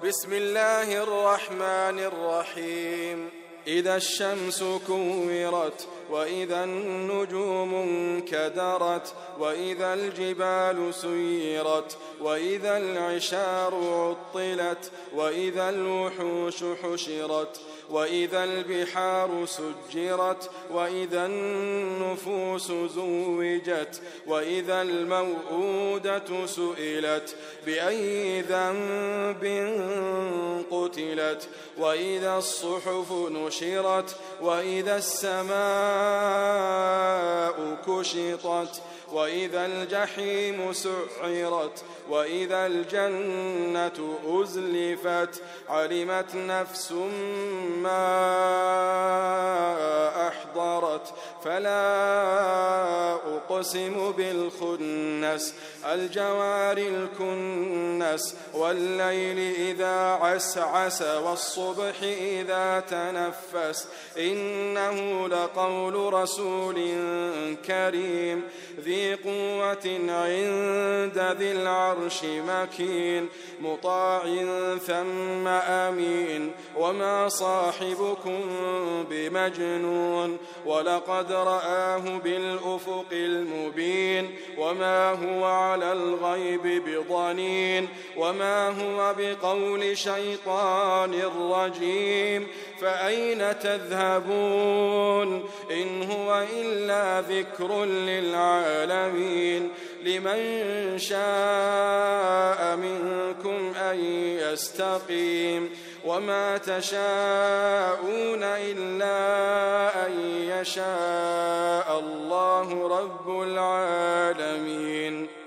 بسم الله الرحمن الرحيم إذا الشمس كورت وإذا النجوم انكدرت وإذا الجبال سيرت وإذا العشار عطلت وإذا الوحوش حشرت وإذا البحار سجرت وإذا النفوس زوجت وإذا الموءودة سئلت بأي ذنب قتلت وإذا الصحف نشرت وإذا السماء كشطت وإذا الجحيم سعرت وإذا الجنة أزلفت علمت نفس ما أحضرت فلا أقسم بالخنس الجوار الكنس والليل إذا عسعس والصبح إذا تنفس إنه لقول رسول كريم ذي قوة عند ذي العرش مكين مطاع ثم أمين وما صاحبكم بمجنون ولقد رآه بالأفق المبين وما هو على الغيب بضنين وما هو بقول شيطان رجيم فأين تذهبون إن هو إلا ذكر للعالمين لمن شاء منكم أن يستقيم وما تشاءون إلا أن يشاء الله رب العالمين.